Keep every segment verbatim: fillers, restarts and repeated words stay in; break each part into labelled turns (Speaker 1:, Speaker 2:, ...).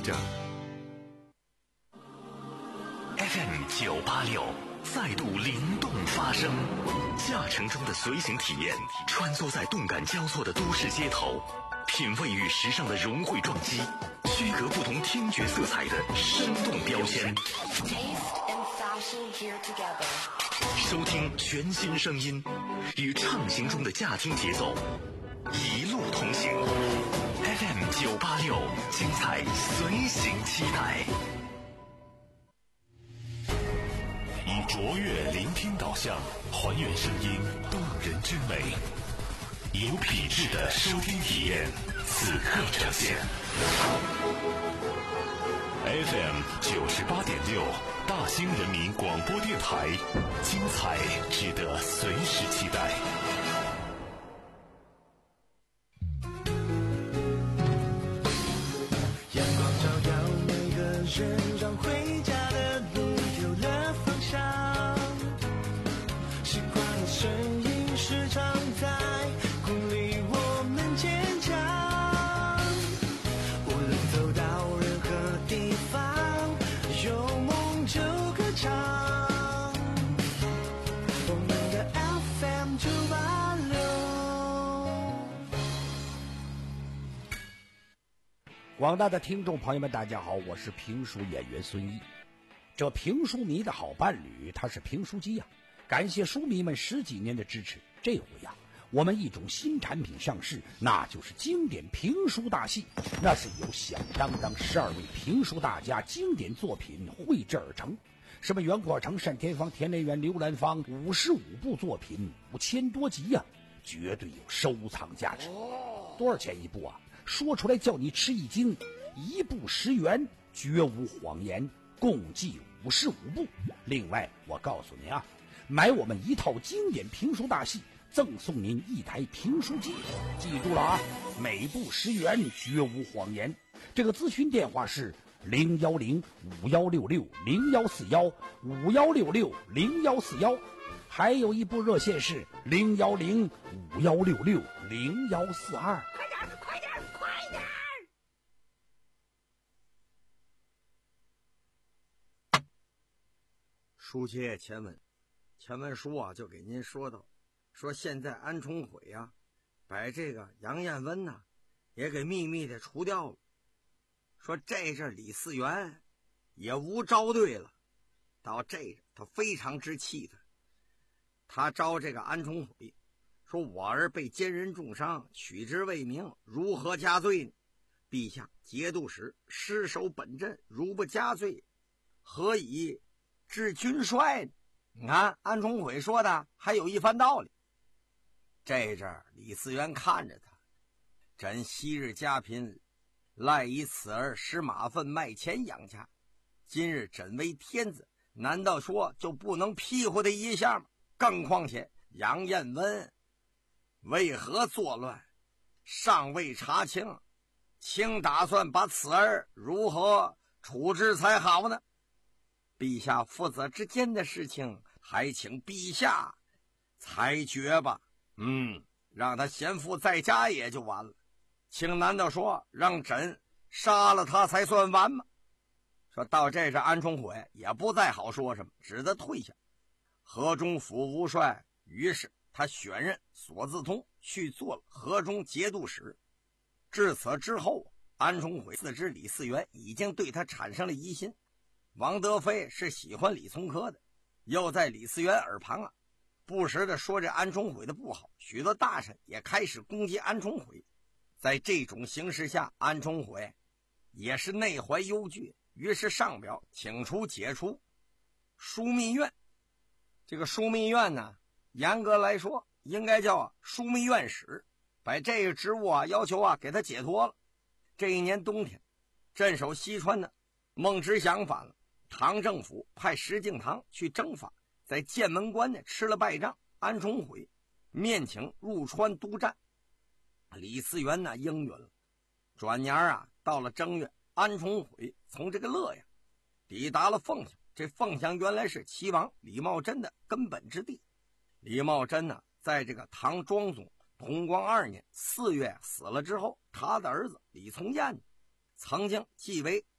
Speaker 1: 着。F M 九八六再度灵动发声，驾乘中的随行体验，穿梭在动感交错的都市街头，品味与时尚的融汇撞击，区隔不同听觉色彩的生动标签。收听全新声音，与畅行中的驾听节奏一路同行。F M 九八六，精彩随行期待。以卓越聆听导向，还原声音动人之美，有品质的收听体验，此刻呈现。F M 九十八点六，大兴人民广播电台，精彩值得随时期待。
Speaker 2: 阳光照耀每个人，让回家的路有了方向。习惯的声音时常在鼓励我们坚强。无论走到任何地方，有梦就歌唱。我们的 F M 九八六。
Speaker 3: 广大的听众朋友们，大家好，我是评书演员孙一。这评书迷的好伴侣，他是评书机呀、啊。感谢书迷们十几年的支持，这回呀、啊，我们一种新产品上市，那就是经典评书大戏。那是由响当当十二位评书大家经典作品绘制而成，什么袁阔成、单田芳、田连元、刘兰芳，五十五部作品，五千多集呀、啊，绝对有收藏价值。多少钱一部啊？说出来叫你吃一惊，一部十元，绝无谎言，共计五十五部。另外我告诉您啊，买我们一套经典评书大戏，赠送您一台评书机。记住了啊，每部十元，绝无谎言。这个咨询电话是零幺零五幺六六零幺四幺五幺六六零幺四幺，还有一部热线是零幺零五幺六六零幺四二。快点快点快点！
Speaker 4: 书接前文，前文书啊就给您说到，说现在安重悔啊，把这个杨彦温呐、啊、也给秘密的除掉了。说这阵李嗣源也无招对了，到这阵他非常之气愤，他招这个安重悔，说我儿被奸人重伤，取之未明，如何加罪呢？陛下节度使失守本镇，如不加罪，何以治军帅呢？你看安重悔说的还有一番道理。这阵儿李嗣源看着他，朕昔日家贫，赖以此儿使马粪卖钱养家，今日朕为天子，难道说就不能庇护他一下吗？更况且杨彦温为何作乱，尚未查清，卿打算把此儿如何处置才好呢？陛下父子之间的事情，还请陛下裁决吧。嗯，让他闲赋在家也就完了，卿难道说让朕杀了他才算完吗？说到这阵安重悔也不再好说什么，只得退下。河中府吴帅于是他选任索字通去做了河中节度使。至此之后，安重悔自知李嗣源已经对他产生了疑心，王德妃是喜欢李从珂的，又在李嗣源耳旁啊不时的说这安重悔的不好，许多大臣也开始攻击安重悔。在这种形势下，安重悔也是内怀忧惧，于是上表请出解除枢密院。这个枢密院呢，严格来说应该叫枢密院使，把这个职务啊要求啊给他解脱了。这一年冬天，镇守西川的孟知祥反了，唐政府派石敬瑭去征伐，在剑门关呢吃了败仗，安重悔面请入川督战。李嗣源呢应允了。转年啊，到了正月，安重悔从这个乐阳抵达了凤翔。这凤翔原来是齐王李茂贞的根本之地。李茂贞呢，在这个唐庄宗同光二年四月死了之后，他的儿子李从彦曾经继为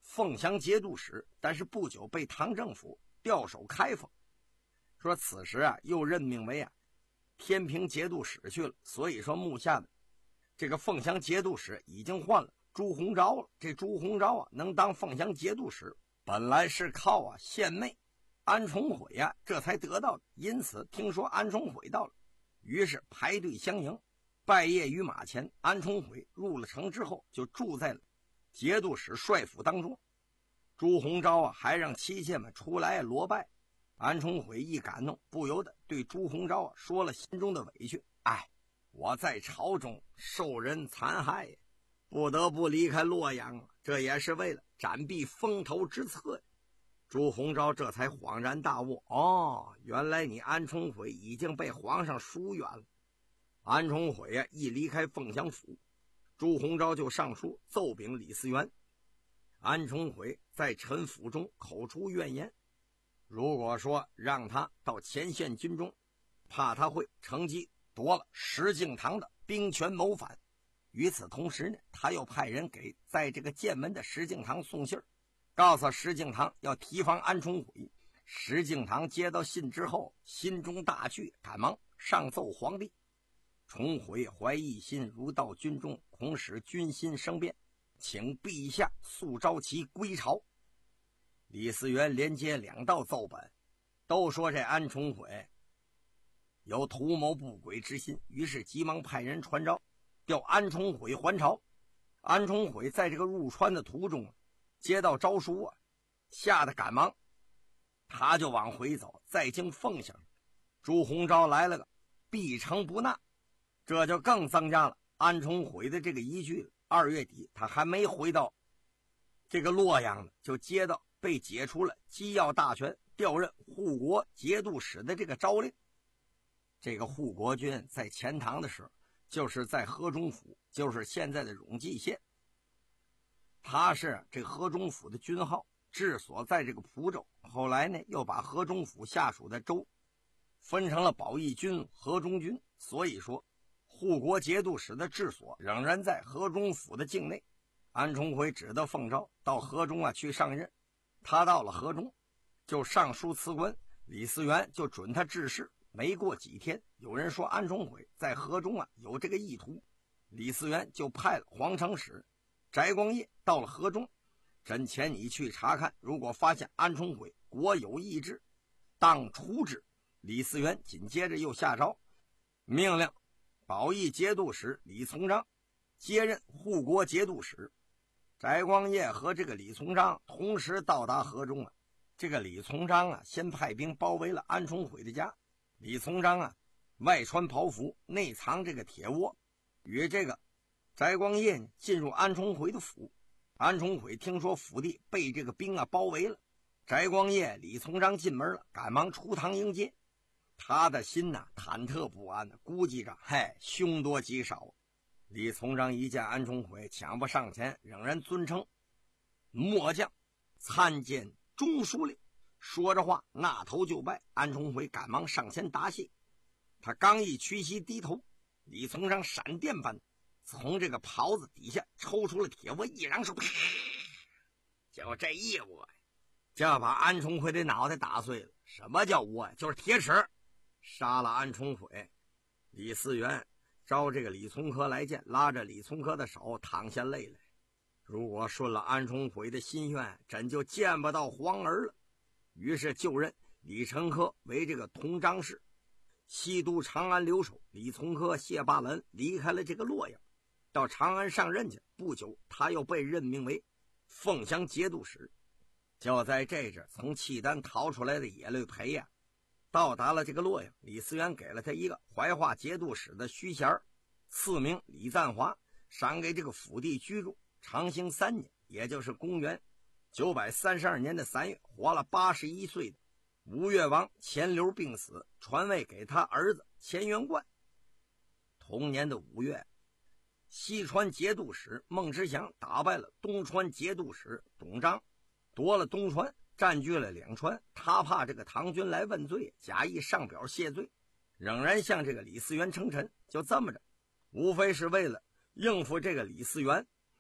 Speaker 4: 凤翔节度使，但是不久被唐政府调守开封，说此时啊又任命为啊天平节度使去了，所以说目下的这个凤翔节度使已经换了朱鸿昭了。这朱鸿昭啊能当凤翔节度使，本来是靠啊献媚安重悔啊这才得到的，因此听说安重悔到了，于是排队相迎，拜谒于马前。安重悔入了城之后，就住在了节度使帅府当中。朱鸿昭啊还让妻妾们出来罗拜。安重悔一感动，不由得对朱鸿昭啊说了心中的委屈：哎，我在朝中受人残害，不得不离开洛阳，这也是为了斩避风头之策。朱鸿昭这才恍然大悟，哦，原来你安重悔已经被皇上疏远了。安重悔啊一离开凤翔府，朱鸿昭就上书奏禀李嗣源。安重悔在陈府中口出怨言，如果说让他到前线军中，怕他会乘机夺了石敬瑭的兵权谋反。与此同时呢，他又派人给在这个剑门的石敬瑭送信，告诉石敬瑭要提防安重悔。石敬瑭接到信之后，心中大惧，赶忙上奏皇帝。重悔怀异心，如到军中，恐使军心生变，请陛下速召其归朝。李嗣源连接两道奏本，都说这安重悔有图谋不轨之心，于是急忙派人传召，调安重悔还朝。安重悔在这个入川的途中接到诏书啊，吓得赶忙，他就往回走，再经凤翔。朱鸿昭来了个必城不纳，这就更增加了安重悔的这个疑虑了。二月底他还没回到这个洛阳呢，就接到被解除了机要大权，调任护国节度使的这个诏令。这个护国军在钱塘的时候，就是在河中府，就是现在的永济县。他是这河中府的军号，治所在这个蒲州。后来呢，又把河中府下属的州分成了保义军、河中军，所以说护国节度使的治所仍然在河中府的境内。安重悔只得奉诏到河中啊去上任。他到了河中，就上书辞官，李嗣源就准他致仕。没过几天，有人说安重悔在河中啊有这个意图，李嗣源就派了皇城使翟光业到了河中，朕遣你去查看，如果发现安重悔国有异志，当处置。李嗣源紧接着又下诏，命令保义节度使李从章接任护国节度使。翟光业和这个李从章同时到达河中啊。这个李从章啊，先派兵包围了安重悔的家。李从章啊，外穿袍服，内藏这个铁窝，与这个翟光业呢进入安重悔的府。安重悔听说府地被这个兵啊包围了，翟光业、李从章进门了，赶忙出堂迎接。他的心呐、啊、忐忑不安的，估计着嗨凶多吉少。李从章一见安重悔，抢不上前，仍然尊称末将参见中书令。说着话，纳头就拜。安重悔赶忙上前答谢。他刚一屈膝低头，李从章闪电般从这个袍子底下抽出了铁窝，一扬手，就这一窝就要把安重悔的脑袋打碎了。什么叫窝？就是铁齿。杀了安重悔。李嗣源招这个李从珂来见，拉着李从珂的手淌下泪来。如果顺了安重悔的心愿，朕就见不到皇儿了。于是就任李成珂为这个同章事，西都长安留守。李从珂谢罢了恩，离开了这个洛阳，到长安上任去。不久，他又被任命为凤翔节度使。就在这阵，从契丹逃出来的野类培呀、啊，到达了这个洛阳。李嗣源给了他一个怀化节度使的虚衔，赐名李赞华，赏给这个府地居住。长兴三年，也就是公元九百三十二年的三月，活了八十一岁的吴越王钱镠病死，传位给他儿子钱元贯。同年的五月，西川节度使孟知祥打败了东川节度使董璋，夺了东川，占据了两川。他怕这个唐军来问罪，假意上表谢罪，仍然向这个李嗣源称臣。就这么着，无非是为了应付这个李嗣源，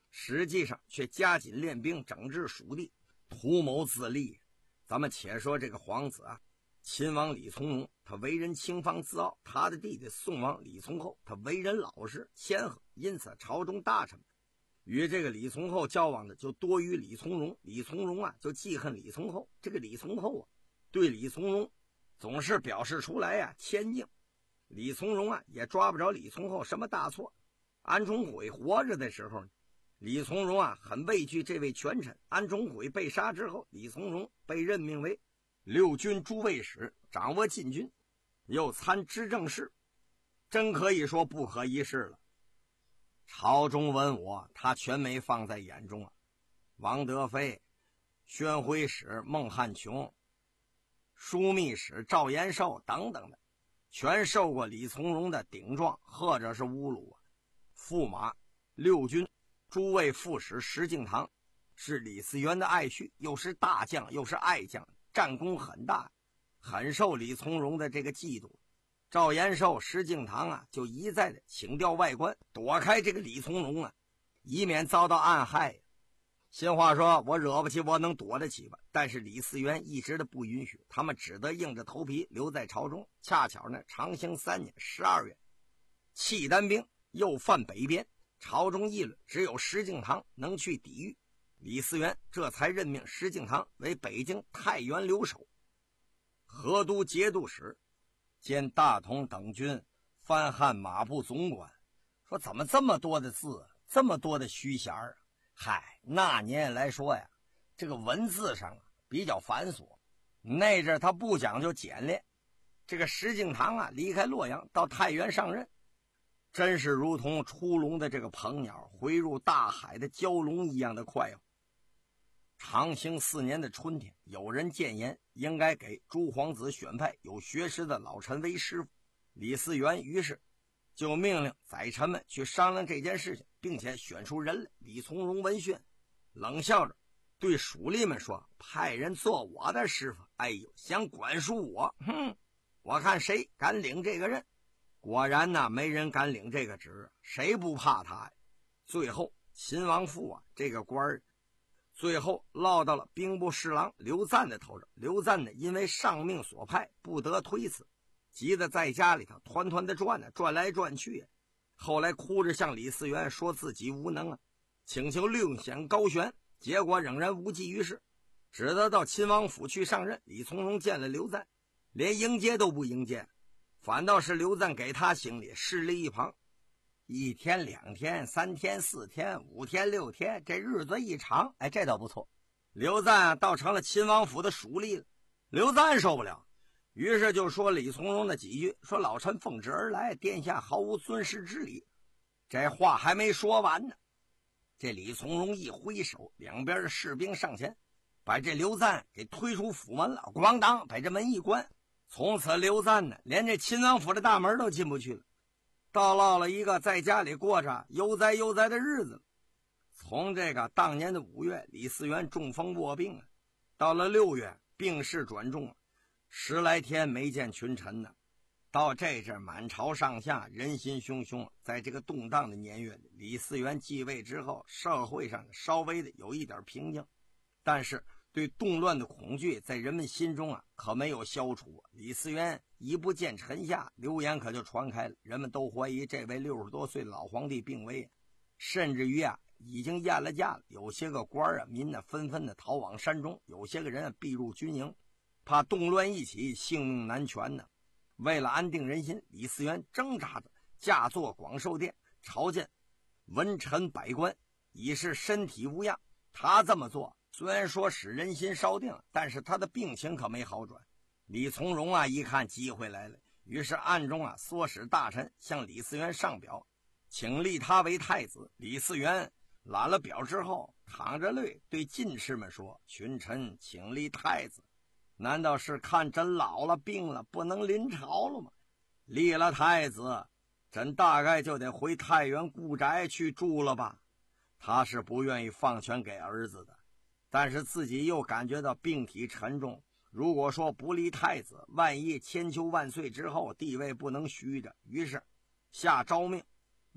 Speaker 4: 实际上却加紧练兵，整治蜀地，图谋自立。咱们且说这个皇子啊，秦王李从容，他为人轻放自傲；他的弟弟宋王李从厚，他为人老实谦和，因此朝中大臣与这个李从厚交往的就多于李从容。李从容啊，就记恨李从厚。这个李从厚啊，对李从容总是表示出来呀、啊、谦敬。李从容啊，也抓不着李从厚什么大错。安重悔活着的时候，李从容啊很畏惧这位权臣。安重悔被杀之后，李从容被任命为六军诸卫使，掌握禁军，又参知政事，真可以说不可一世了。朝中文武他全没放在眼中啊。王德妃、宣徽使孟汉琼、枢密使赵延寿等等的，全受过李从容的顶撞或者是侮辱啊。驸马六军诸卫副使石敬瑭是李嗣源的爱婿，又是大将又是爱将，战功很大，很受李从容的这个嫉妒。赵延寿、石敬瑭啊，就一再的请调外官，躲开这个李从容啊，以免遭到暗害。新话说，我惹不起，我能躲得起吧？但是李嗣源一直的不允许，他们只得硬着头皮留在朝中。恰巧呢，长兴三年十二月，契丹兵又犯北边，朝中议论，只有石敬瑭能去抵御。李嗣源这才任命石敬瑭为北京太原留守、河都节度使兼大同等军番汉马步总管。说怎么这么多的字，这么多的虚衔啊？嗨，那年来说呀，这个文字上啊比较繁琐，那阵他不讲究简练。这个石敬瑭啊，离开洛阳到太原上任，真是如同出笼的这个鹏鸟回入大海的蛟龙一样的快活。长兴四年的春天，有人谏言应该给诸皇子选派有学识的老臣为师傅。李嗣源于是就命令宰臣们去商量这件事情，并且选出人来。李从容闻讯，冷笑着对属吏们说：“派人做我的师傅，哎呦，想管束我，哼！我看谁敢领这个任。”果然呢，没人敢领这个职，谁不怕他呀？最后，秦王父啊，这个官儿，最后落到了兵部侍郎刘赞的头上。刘赞呢，因为上命所派，不得推辞，急得在家里头团团的转呢，转来转去。后来哭着向李嗣源说自己无能啊，请求另选高悬，结果仍然无济于事，只得到秦王府去上任。李从容见了刘赞，连迎接都不迎接，反倒是刘赞给他行礼，侍立一旁。一天两天三天四天五天六天，这日子一长，哎，这倒不错。刘赞倒成了秦王府的属吏了。刘赞受不了，于是就说李从容的几句，说老臣奉旨而来，殿下毫无尊师之礼。这话还没说完呢，这李从容一挥手，两边的士兵上前，把这刘赞给推出府门了，咣当把这门一关。从此刘赞呢，连这秦王府的大门都进不去了，到落了一个在家里过着悠哉悠哉的日子。从这个当年的五月，李嗣源中风卧病啊，到了六月病势转重，十来天没见群臣呢。到这阵满朝上下人心汹汹，在这个动荡的年月里，李嗣源继位之后，社会上稍微的有一点平静，但是对动乱的恐惧在人们心中啊可没有消除。李嗣源一不见臣下，流言可就传开了，人们都怀疑这位六十多岁的老皇帝病危，甚至于啊已经验了驾了。有些个官啊民呢纷纷的逃往山中，有些个人啊避入军营，怕动乱一起性命难全呢。为了安定人心，李嗣源挣扎着驾坐广寿殿，朝见文臣百官，已是身体无恙。他这么做虽然说使人心稍定，但是他的病情可没好转。李从容啊一看机会来了，于是暗中啊唆使大臣向李嗣源上表，请立他为太子。李嗣源揽了表之后，淌着泪对进士们说：“群臣请立太子，难道是看朕老了病了不能临朝了吗？立了太子，朕大概就得回太原故宅去住了吧。”他是不愿意放权给儿子的，但是自己又感觉到病体沉重，如果说不立太子，万一千秋万岁之后地位不能虚着，于是下诏命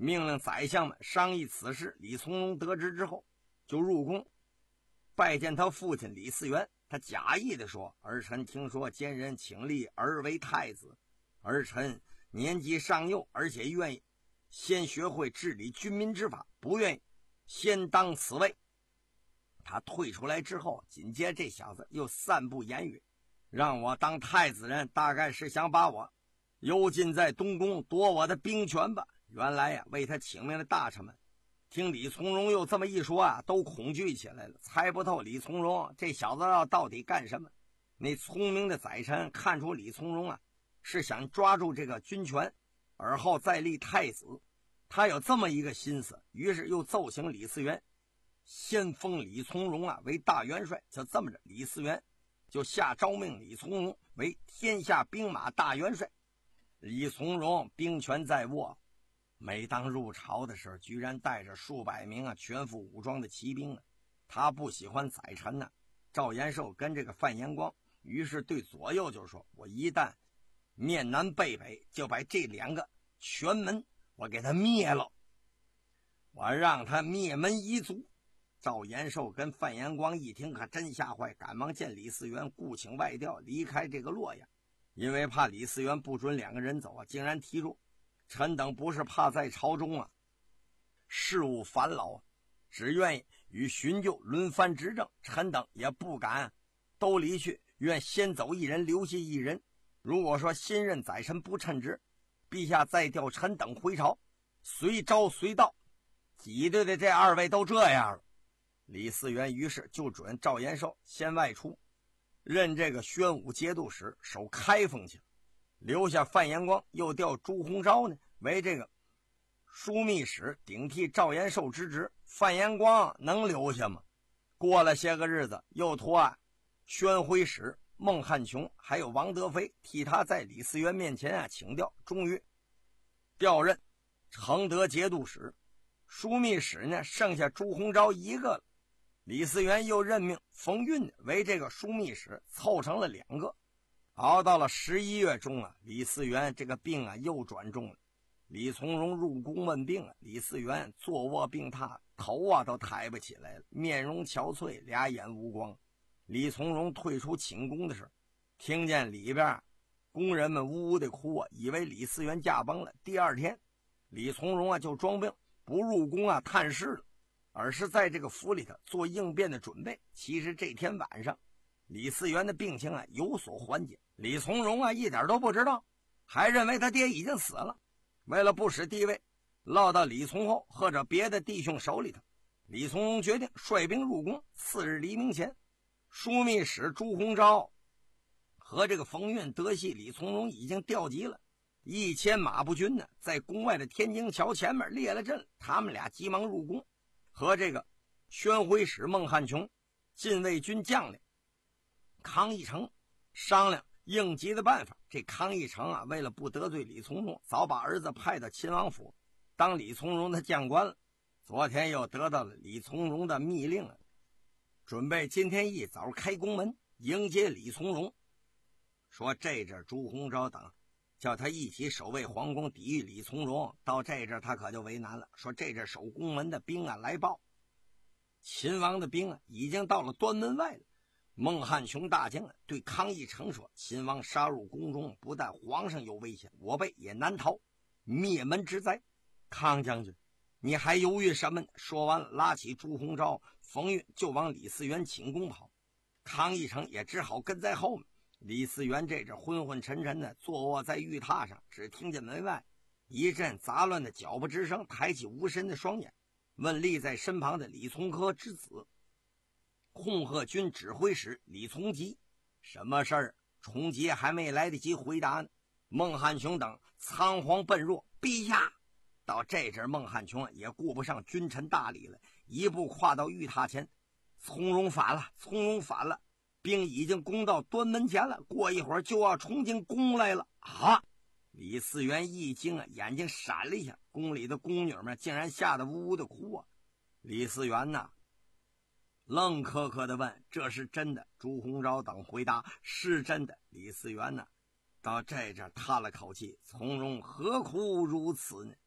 Speaker 4: 命令宰相们商议此事。李从容得知之后，就入宫拜见他父亲李嗣源。他假意的说：“儿臣听说奸人请立儿为太子，儿臣年纪尚幼，而且愿意先学会治理军民之法，不愿意先当此位。”他退出来之后，紧接这小子又散布言语，让我当太子人，大概是想把我幽禁在东宫，夺我的兵权吧。原来呀，为他请命的大臣们听李从容又这么一说啊，都恐惧起来了，猜不透李从容这小子要到底干什么。那聪明的宰臣看出李从容啊是想抓住这个军权，而后再立太子，他有这么一个心思，于是又奏请李嗣源先封李从容啊为大元帅。就这么着，李嗣源就下诏命李从容为天下兵马大元帅。李从容兵权在握，每当入朝的时候，居然带着数百名啊全副武装的骑兵啊。他不喜欢宰臣呢、啊、赵延寿跟这个范延光，于是对左右就说：“我一旦面南背北，就把这两个全门我给他灭了，我让他灭门一族。”赵延寿跟范延光一听可真吓坏，赶忙见李嗣源，雇请外调离开这个洛阳。因为怕李嗣源不准两个人走啊，竟然提出：“臣等不是怕在朝中啊事务烦劳啊，只愿意与荀就轮番执政，臣等也不敢都离去，愿先走一人，留下一人。如果说新任宰臣不称职，陛下再调臣等回朝，随招随到。”挤兑的这二位都这样了。李嗣源于是就准赵延寿先外出，任这个宣武节度使守开封去，留下范延光，又调朱鸿昭呢为这个枢密使，顶替赵延寿之职。范延光能留下吗？过了些个日子，又托啊宣徽使孟汉琼还有王德飞替他在李嗣源面前啊请调，终于调任承德节度使。枢密使呢剩下朱鸿昭一个了。李嗣源又任命冯运为这个枢密使，凑成了两个。熬到了十一月中啊，李嗣源这个病啊又转重了。李从容入宫问病啊，李嗣源坐卧病榻，头啊都抬不起来了，面容憔悴，俩眼无光。李从容退出寝宫的时候，听见里边工人们呜呜的哭啊，以为李嗣源驾崩了。第二天，李从容啊就装病，不入宫啊探视了，而是在这个府里头做应变的准备。其实这天晚上，李嗣源的病情啊有所缓解，李从容啊一点都不知道，还认为他爹已经死了。为了不使地位落到李从厚或者别的弟兄手里头，李从容决定率兵入宫。次日黎明前，枢密使朱鸿昭和这个冯运得悉李从容已经调集了一千马步军呢，在宫外的天津桥前面列了阵。他们俩急忙入宫，和这个宣徽使孟汉琼、禁卫军将领康义成商量应急的办法。这康义成啊，为了不得罪李从容，早把儿子派到亲王府当李从容的将官了。昨天又得到了李从容的密令了，准备今天一早开宫门迎接李从容。说这阵朱鸿昭等叫他一起守卫皇宫抵御李从容，到这阵他可就为难了。说这阵守宫门的兵啊来报，秦王的兵啊已经到了端门外了。孟汉琼大将啊对康义成说：“秦王杀入宫中，不但皇上有危险，我辈也难逃灭门之灾。康将军，你还犹豫什么呢？”说完拉起朱鸿昭、冯运就往李嗣源寝宫跑。康义成也只好跟在后面。李嗣源这阵昏昏沉沉的坐卧在玉榻上，只听见门外一阵杂乱的脚步之声，抬起无神的双眼，问立在身旁的李从珂之子控贺军指挥使李从吉：“什么事儿？”从吉还没来得及回答呢，孟汉琼等仓皇奔入。陛下！到这阵孟汉琼也顾不上君臣大礼了，一步跨到玉榻前：“从容反了，从容反了！兵已经攻到端门前了，过一会儿就要冲进宫来了。”啊！李嗣源一惊啊，眼睛闪了一下，宫里的宫女们竟然吓得呜呜的哭啊！李嗣源呐，愣磕磕的问：“这是真的？”朱鸿昭等回答：“是真的。”李嗣源呢，到这阵叹了口气：“从容何苦如此呢？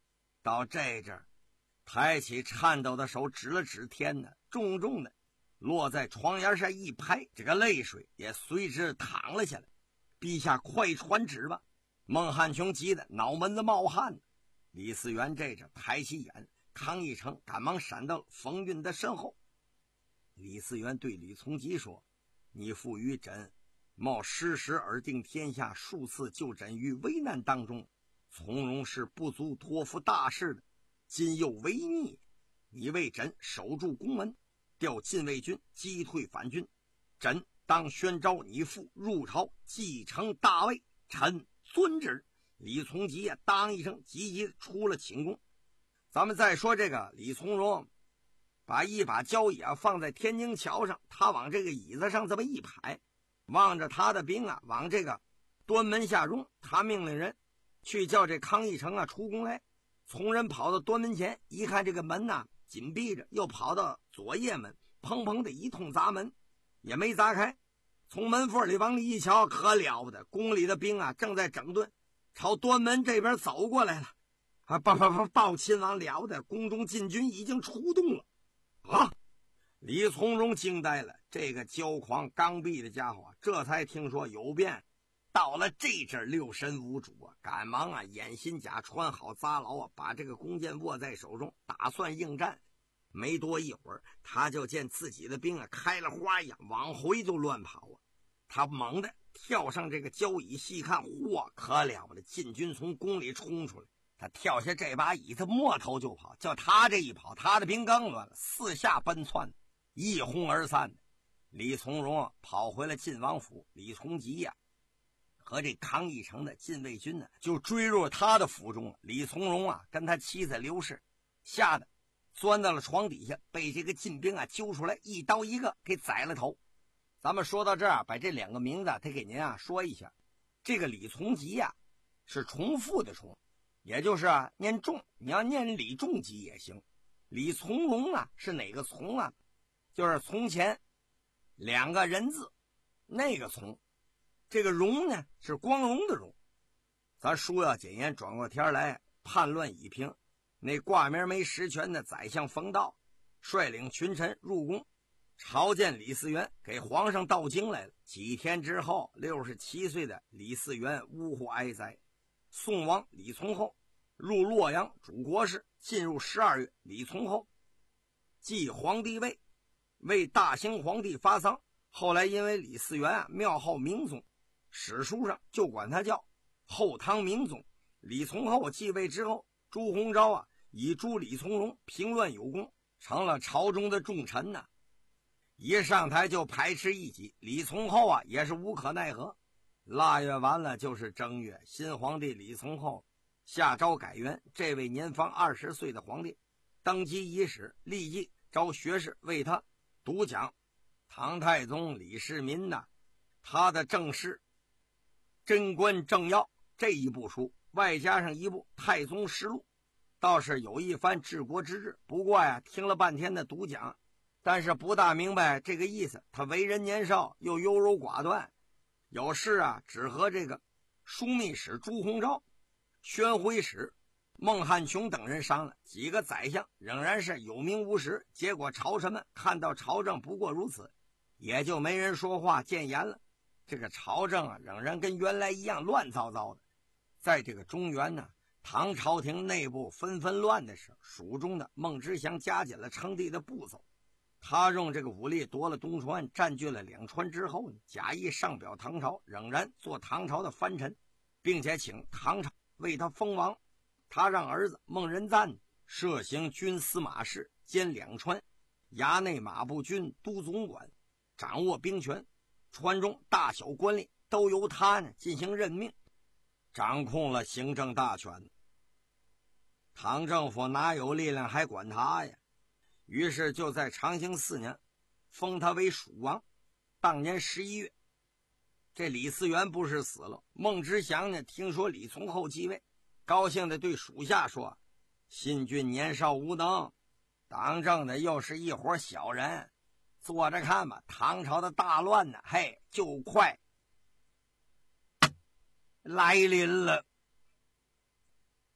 Speaker 4: 到这阵儿，抬起颤抖的手指了指天呢，重重的落在床沿上一拍，这个泪水也随之淌了下来。陛下快传旨吧！孟汉琼急得脑门子冒汗。李嗣源这阵抬起眼，康义成赶忙闪到冯运的身后。李嗣源对李从吉说：“你父与朕冒失时而定天下，数次救朕于危难当中，从容是不足托付大事的。今又违逆，你为朕守住宫门，调禁卫军击退反军，朕当宣召你父入朝继承大位，臣遵旨。”李从吉啊，当一声急急出了寝宫。咱们再说这个李从容，把一把交椅啊放在天津桥上，他往这个椅子上这么一排，望着他的兵啊往这个端门下容。他命令人去叫这康义成啊出宫来。从人跑到端门前，一看这个门呐、啊、紧闭着，又跑到左掖门，砰砰的一通砸门，也没砸开。从门缝里往里一瞧，可了不得，宫里的兵啊正在整顿，朝端门这边走过来了。啊，报报报报亲王，了不得，宫中禁军已经出动了。啊！李从容惊呆了，这个骄狂刚愎的家伙，这才听说有变。到了这阵六神无主啊，赶忙啊掩心甲，穿好扎牢啊，把这个弓箭握在手中，打算应战。没多一会儿，他就见自己的兵啊开了花一样往回就乱跑啊。他猛地跳上这个交椅，细看，嚯，可了不得，禁军从宫里冲出来。他跳下这把椅子，摸头就跑。叫他这一跑，他的兵更乱了，四下奔窜，一哄而散的。李从容跑回了晋王府，李从吉呀、啊、和这康义成的禁卫军呢就追入他的府中。李从容啊跟他妻子刘氏吓得钻到了床底下，被这个禁兵啊揪出来，一刀一个给宰了头。咱们说到这儿，把这两个名字得给您啊说一下。这个李从吉呀、啊、是重复的重，也就是啊念仲，你要念李仲吉也行。李从容啊是哪个从啊？就是从前两个人字那个从，这个荣呢是光荣的荣。咱书要检验，转过天来叛乱已平，那挂名没实权的宰相冯道率领群臣入宫朝见李嗣源，给皇上道经来了。几天之后，六十七岁的李嗣源呜呼哀哉。宋王李从厚入洛阳主国事，进入十二月，李从厚继皇帝位，为大兴皇帝发丧。后来因为李嗣源啊庙号明宗，史书上就管他叫后唐明宗。李从厚继位之后，朱鸿昭啊以诛李从容，平乱有功，成了朝中的重臣呐、啊。一上台就排斥异己，李从厚啊也是无可奈何。腊月完了就是正月，新皇帝李从厚下诏改元，这位年方二十岁的皇帝登基伊始，立即招学士为他读讲唐太宗李世民呐、啊、他的正史贞观政要这一部书，外加上一部太宗实录，倒是有一番治国之治。不过呀，听了半天的读讲，但是不大明白这个意思。他为人年少，又优柔寡断，有事啊只和这个枢密使朱鸿昭、宣徽使孟汉琼等人商量，几个宰相仍然是有名无实。结果朝臣们看到朝政不过如此，也就没人说话谏言了。这个朝政啊仍然跟原来一样乱糟糟的。在这个中原呢，唐朝廷内部纷纷乱的时候，蜀中的孟知祥加紧了称帝的步骤。他用这个武力夺了东川，占据了两川之后呢，假意上表唐朝，仍然做唐朝的藩臣，并且请唐朝为他封王。他让儿子孟仁赞设行军司马事，兼两川衙内马步军都总管，掌握兵权，川中大小官吏都由他呢进行任命，掌控了行政大权。唐政府哪有力量还管他呀？于是就在长兴四年封他为蜀王。当年十一月，这李嗣源不是死了，孟知祥呢听说李从厚继位，高兴地对属下说：新君年少无能，当政的又是一伙小人，坐着看吧，唐朝的大乱呢，嘿，就快来临了。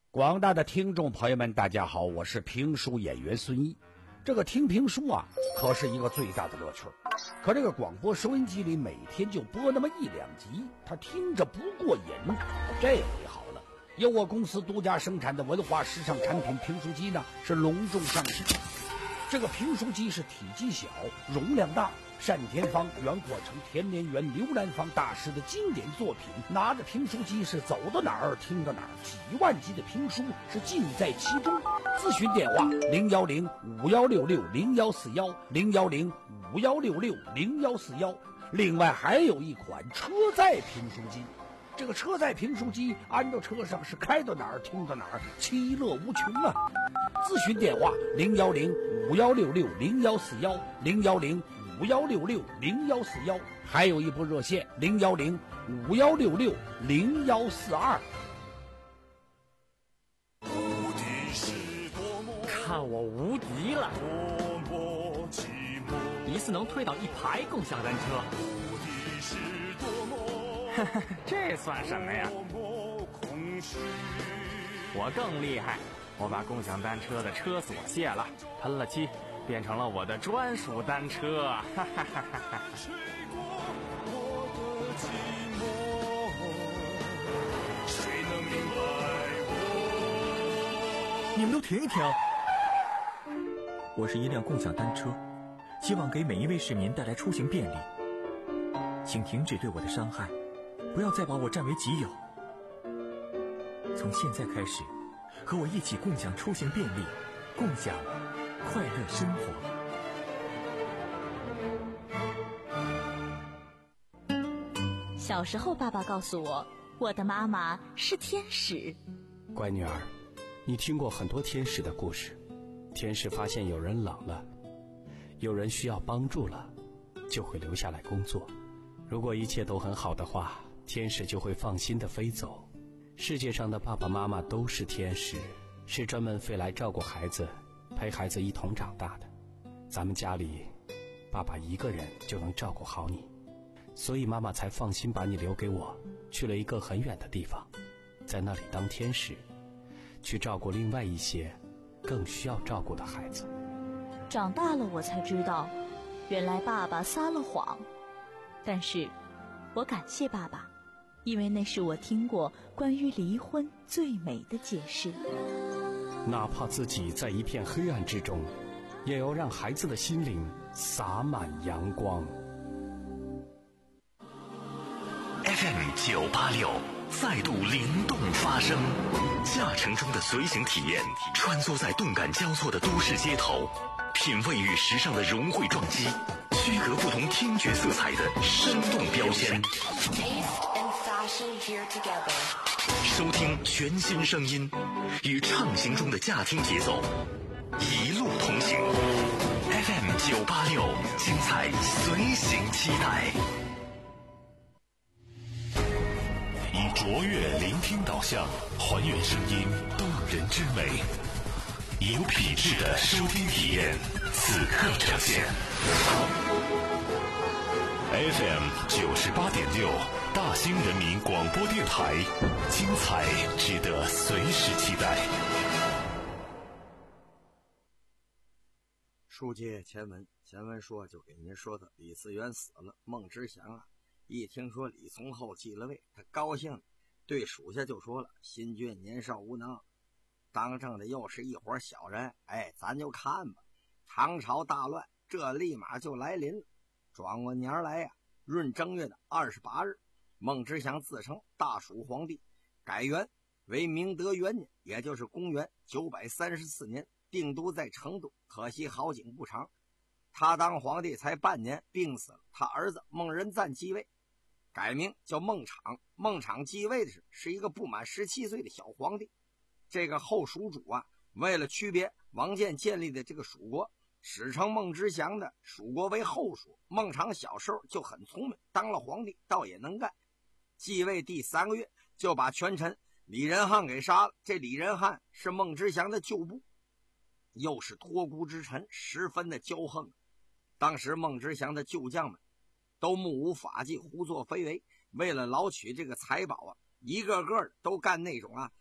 Speaker 3: 广大的听众朋友们，大家好，我是评书演员孙一。这个听评书啊，可是一个最大的乐趣。可这个广播收音机里每天就播那么一两集，他听着不过瘾。这回好了，由我公司独家生产的文化时尚产品评书机呢，是隆重上市。这个评书机是体积小，容量大，单田芳、袁阔成、田连元、刘兰芳大师的经典作品，拿着评书机是走到哪儿听到哪儿，几万集的评书是尽在其中。咨询电话零幺零五幺六六零幺四幺零幺零五幺六六零幺四幺。另外还有一款车载评书机，这个车载评书机安到车上是开到哪儿听到哪儿，其乐无穷啊！咨询电话零幺零五幺六六零幺四幺零幺零五幺六六零幺四幺，还有一部热线零幺零五幺六六零幺四二。
Speaker 5: 看我无敌了！一次能推倒一排共享单车。这算什么呀？我更厉害，我把共享单车的车锁卸了，喷了漆，变成了我的专属单车。哈哈哈哈哈！
Speaker 6: 你们都停一停！我是一辆共享单车，希望给每一位市民带来出行便利。请停止对我的伤害，不要再把我占为己有。从现在开始，和我一起共享出行便利，共享快乐生
Speaker 7: 活。小时候，爸爸告诉我，我的妈妈是天使。
Speaker 8: 乖女儿，你听过很多天使的故事。天使发现有人冷了，有人需要帮助了，就会留下来工作。如果一切都很好的话，天使就会放心地飞走。世界上的爸爸妈妈都是天使，是专门飞来照顾孩子，陪孩子一同长大的。咱们家里，爸爸一个人就能照顾好你，所以妈妈才放心把你留给我，去了一个很远的地方，在那里当天使，去照顾另外一些更需要照顾的孩子。
Speaker 7: 长大了我才知道，原来爸爸撒了谎，但是我感谢爸爸，因为那是我听过关于离婚最美的解释。
Speaker 8: 哪怕自己在一片黑暗之中，也要让孩子的心灵洒满阳光。
Speaker 1: F M 九八六再度灵动发声，驾乘中的随行体验，穿梭在动感交错的都市街头，品味与时尚的融汇撞击，区隔不同听觉色彩的生动标签。收听全新声音，与畅行中的驾听节奏，一路同行。F M 九八六，精彩随行期待。以卓越聆听导向，还原声音动人之美，以有品质的收听体验，此刻呈现。F M 九十八点六，大兴人民广播电台，精彩值得随时期待。
Speaker 4: 书接前文，前文说就给您说的李嗣源死了，孟知祥啊，一听说李从厚继了位，他高兴，对属下就说了：“新君年少无能，当政的又是一伙小人，哎，咱就看吧，唐朝大乱，这立马就来临了。”转过年来呀、啊，闰正月的二十八日，孟知祥自称大蜀皇帝，改元为明德元年，也就是公元九百三十四年，定都在成都。可惜好景不长，他当皇帝才半年，病死了。他儿子孟仁赞继位，改名叫孟昶。孟昶继位的是是一个不满十七岁的小皇帝。这个后蜀主啊，为了区别王建建立的这个蜀国，史称孟知祥的蜀国为后蜀。孟昶小时候就很聪明，当了皇帝倒也能干。继位第三个月就把权臣李仁汉给杀了。这李仁汉是孟知祥的旧部，又是托孤之臣，十分的骄横。当时孟知祥的旧将们都目无法纪，胡作非为，为了捞取这个财宝啊，一个个的都干那种啊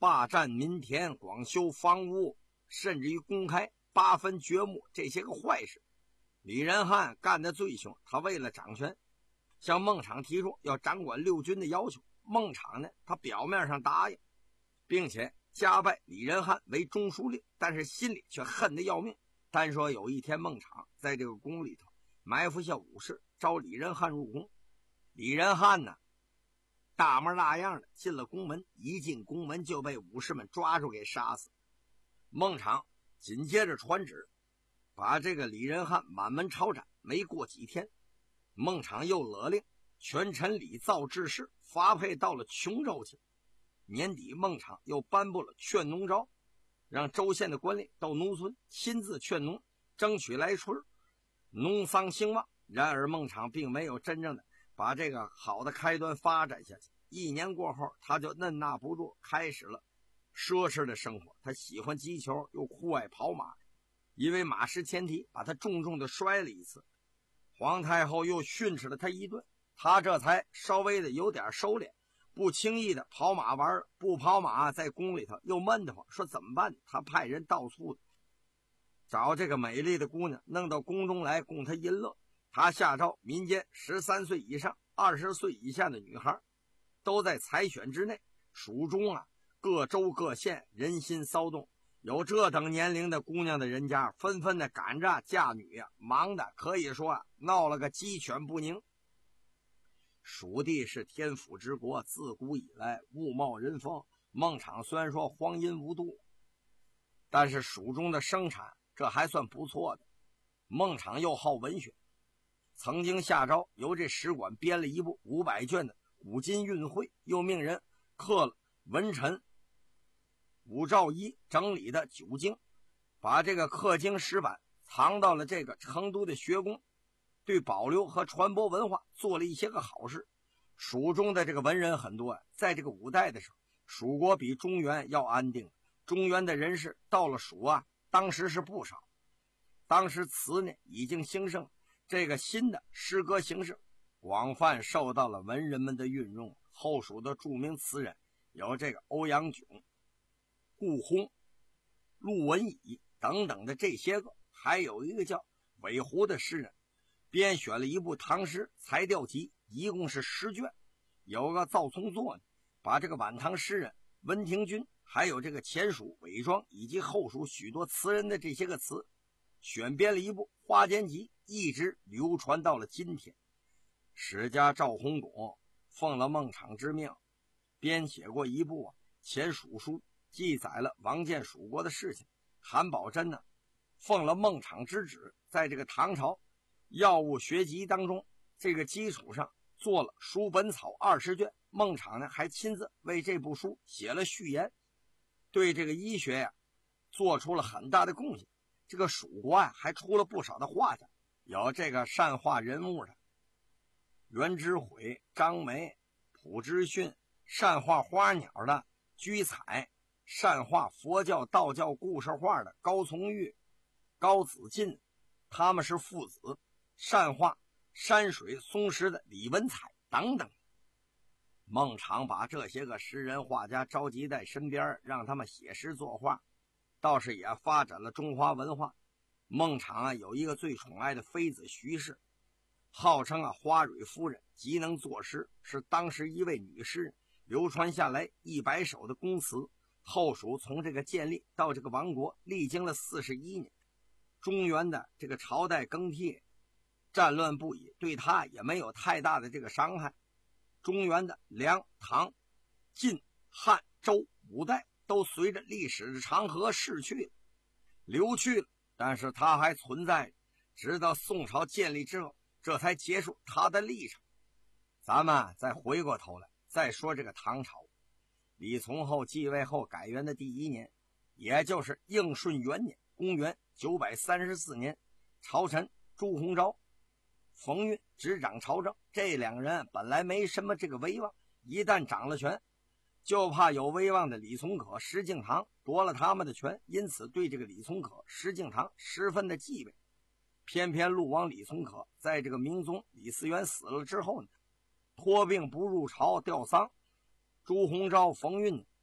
Speaker 4: 霸占民田，广修房屋，甚至于公开八分掘墓这些个坏事。李仁汉干得最凶，他为了掌权，向孟昶提出要掌管六军的要求。孟昶呢，他表面上答应，并且加拜李仁汉为中书令，但是心里却恨得要命。单说有一天，孟昶在这个宫里头埋伏下武士，招李仁汉入宫。李仁汉呢，大模大样的进了宫门，一进宫门就被武士们抓住给杀死。孟昶紧接着传旨，把这个李仁汉满门抄斩。没过几天，孟昶又勒令权臣李造治事发配到了琼州去。年底，孟昶又颁布了劝农诏，让州县的官吏到农村亲自劝农，争取来春农桑兴旺。然而孟昶并没有真正的把这个好的开端发展下去。一年过后，他就按捺不住，开始了奢侈的生活。他喜欢击球，又酷爱跑马，因为马失前蹄，把他重重的摔了一次。皇太后又训斥了他一顿，他这才稍微的有点收敛，不轻易的跑马玩了。不跑马在宫里头又闷得慌，说怎么办？他派人到处的找这个美丽的姑娘，弄到宫中来供他淫乐。他下诏，民间十三岁以上、二十岁以下的女孩都在采选之内。蜀中啊，各州各县人心骚动，有这等年龄的姑娘的人家纷纷的赶着嫁女啊，忙的可以说啊，闹了个鸡犬不宁。蜀地是天府之国，自古以来物贸人丰。孟昶虽然说荒淫无度，但是蜀中的生产这还算不错的。孟昶又好文学，曾经下诏由这使馆编了一部五百卷的古今运会，又命人刻了文臣武兆一整理的九经，把这个刻经石板藏到了这个成都的学宫，对保留和传播文化做了一些个好事。蜀中的这个文人很多啊，在这个五代的时候，蜀国比中原要安定，中原的人士到了蜀啊，当时是不少。当时词呢已经兴盛，这个新的诗歌形式广泛受到了文人们的运用。后蜀的著名词人有这个欧阳炯、顾闳、陆文乙等等的这些个，还有一个叫韦胡的诗人编选了一部唐诗才调集，一共是十卷。有个赵从作呢，把这个晚唐诗人温庭筠，还有这个前蜀、韦庄以及后蜀许多词人的这些个词选编了一部花间集，一直流传到了今天。史家赵弘巩奉了孟昶之命，编写过一部啊前蜀书，记载了王建蜀国的事情。韩宝珍呢，奉了孟昶之旨，在这个唐朝药物学集当中，这个基础上做了书本草二十卷。孟昶呢，还亲自为这部书写了序言，对这个医学呀、啊、做出了很大的贡献。这个蜀国啊，还出了不少的画家，有这个善画人物的袁之悔、张梅、蒲之训，善画花鸟的居彩，善画佛教、道教故事画的高从玉、高子进，他们是父子。善画山水松石的李文彩等等。孟昶把这些个诗人画家召集在身边，让他们写诗作画，倒是也发展了中华文化。孟昶啊，有一个最宠爱的妃子徐氏，号称啊花蕊夫人，极能作诗，是当时一位女诗人，流传下来一百首的宫词。后蜀从这个建立到这个亡国，历经了四十一年，中原的这个朝代更替，战乱不已，对他也没有太大的这个伤害。中原的梁、唐、晋、汉、周五代都随着历史的长河逝去了、流去了，但是它还存在，直到宋朝建立之后，这才结束它的历程。咱们再回过头来再说这个唐朝，李从厚继位后改元的第一年，也就是应顺元年，公元九百三十四年，朝臣朱鸿昭、冯运执掌朝政。这两人本来没什么这个威望，一旦掌了权，就怕有威望的李从可、石敬瑭夺了他们的权，因此对这个李从可、石敬瑭十分的忌讳。偏偏陆王李从可在这个明宗李嗣源死了之后呢，托病不入朝吊丧。朱鸿昭、冯运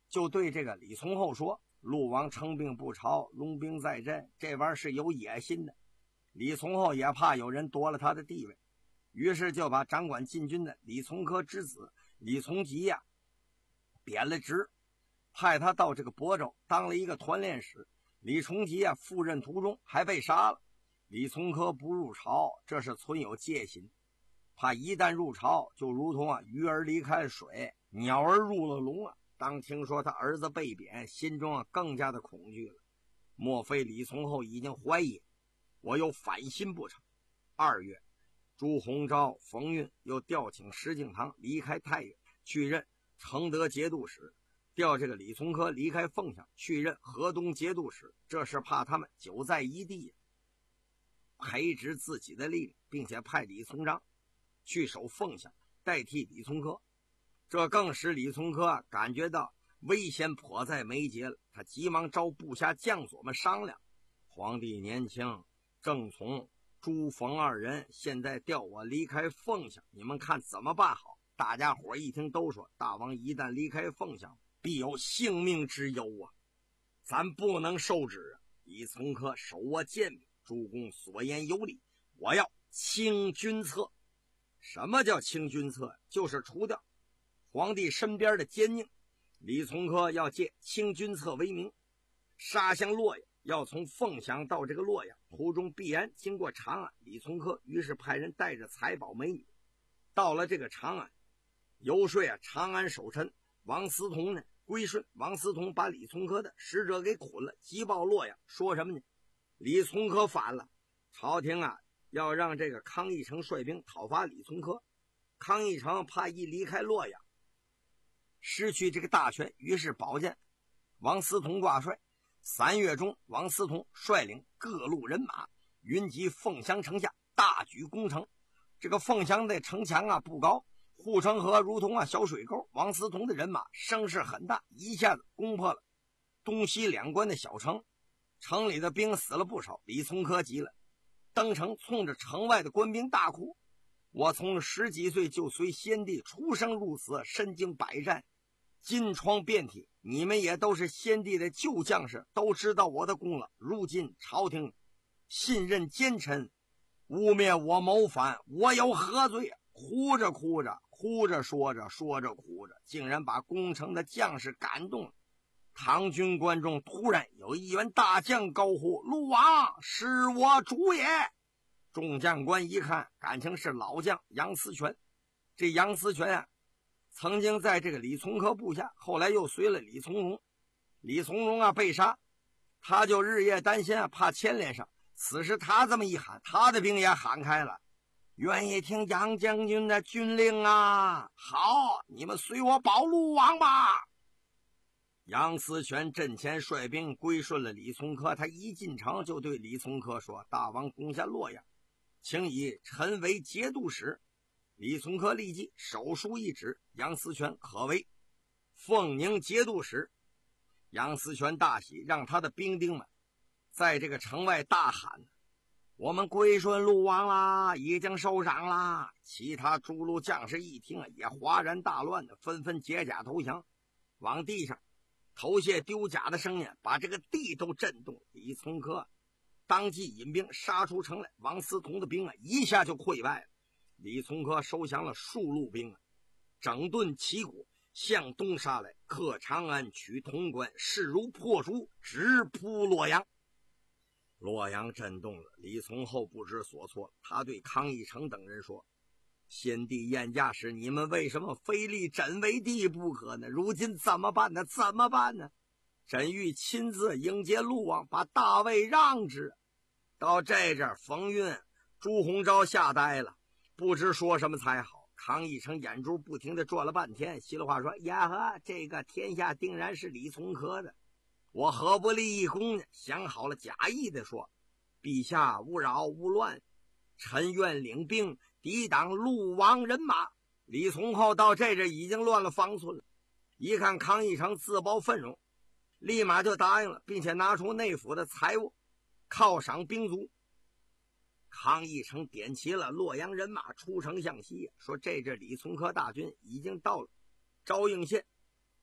Speaker 4: 就对这个李从厚说：陆王称病不朝，龙兵在阵，这玩意儿是有野心的。李从厚也怕有人夺了他的地位，于是就把掌管禁军的李从珂之子李从吉呀、啊、贬了职，派他到这个亳州当了一个团练使。李从吉啊赴任途中还被杀了。李从珂不入朝，这是存有戒心，怕一旦入朝就如同啊鱼儿离开了水，鸟儿入了笼啊。当听说他儿子被贬，心中啊更加的恐惧了。莫非李从厚已经怀疑我有反心不成？二月，朱鸿昭、冯运又调请石敬瑭离开太原，去任承德节度使，调这个李从珂离开凤翔，去任河东节度使，这是怕他们久在一地，培植自己的力量，并且派李从章去守凤翔，代替李从珂。这更使李从珂感觉到危险迫在眉睫了，他急忙召部下将佐们商量：皇帝年轻，正从朱冯二人现在调我离开凤翔，你们看怎么办好？大家伙一听都说：大王一旦离开凤翔，必有性命之忧啊，咱不能受之啊！李从珂手握剑柄，主公所言有理，我要清君侧。什么叫清君侧？就是除掉皇帝身边的奸佞。李从珂要借清君侧为名，杀向洛阳，要从凤翔到这个洛阳，途中必然经过长安。李从珂于是派人带着财宝美女到了这个长安，游说啊长安守臣王思同呢归顺。王思同把李从珂的使者给捆了，急报洛阳，说什么呢？李从珂反了，朝廷啊要让这个康义成率兵讨伐李从珂。康义成怕一离开洛阳失去这个大权，于是保荐王思同挂帅。三月中，王思同率领各路人马云集凤翔城下，大举攻城。这个凤翔的城墙啊不高，护城河如同啊小水沟，王思同的人马声势很大，一下子攻破了东西两关的小城，城里的兵死了不少。李从珂急了，登城冲着城外的官兵大哭：我从十几岁就随先帝出生入死，身经百战，金疮遍体，你们也都是先帝的旧将士，都知道我的功劳。如今朝廷信任奸臣，污蔑我谋反，我有何罪？哭着哭着哭着说着说着哭着，竟然把攻城的将士感动了。唐军观众突然有一员大将高呼：陆王是我主也！众将官一看，感情是老将杨思权。这杨思权啊曾经在这个李从珂部下，后来又随了李从荣。李从荣啊被杀，他就日夜担心啊，怕牵连上。此时他这么一喊，他的兵也喊开了，愿意听杨将军的军令啊！好，你们随我保陆王吧。杨思权阵前率兵归顺了李从珂，他一进城就对李从珂说：大王攻下洛阳，请以臣为节度使。李从珂立即手书一纸，杨思权可为凤宁节度使。杨思权大喜，让他的兵丁们在这个城外大喊：我们归顺陆王啦，已经受赏啦！其他诸路将士一听啊，也哗然大乱的，纷纷解甲投降，往地上投卸丢甲的声音把这个地都震动。李从珂当即引兵杀出城来，王思同的兵啊一下就溃败了。李从珂收降了数路兵啊，整顿旗鼓向东杀来，克长安，取潼关，势如破竹，直扑洛阳。洛阳震动了，李从厚不知所措，他对康义成等人说：先帝宴驾时，你们为什么非立朕为帝不可呢？如今怎么办呢？怎么办呢？朕欲亲自迎接陆王，把大位让之。到这阵，冯运、朱鸿昭吓呆了，不知说什么才好。康义成眼珠不停地转了半天，稀里话说：呀呵，这个天下定然是李从珂的，我何不立一功呢？想好了，假意地说：陛下勿扰勿乱，臣愿领兵抵挡陆王人马。李从厚到这阵已经乱了方寸了，一看康义成自报奋勇，立马就答应了，并且拿出内府的财物犒赏兵卒。康义成点齐了洛阳人马，出城向西，说这阵李从珂大军已经到了昭应县。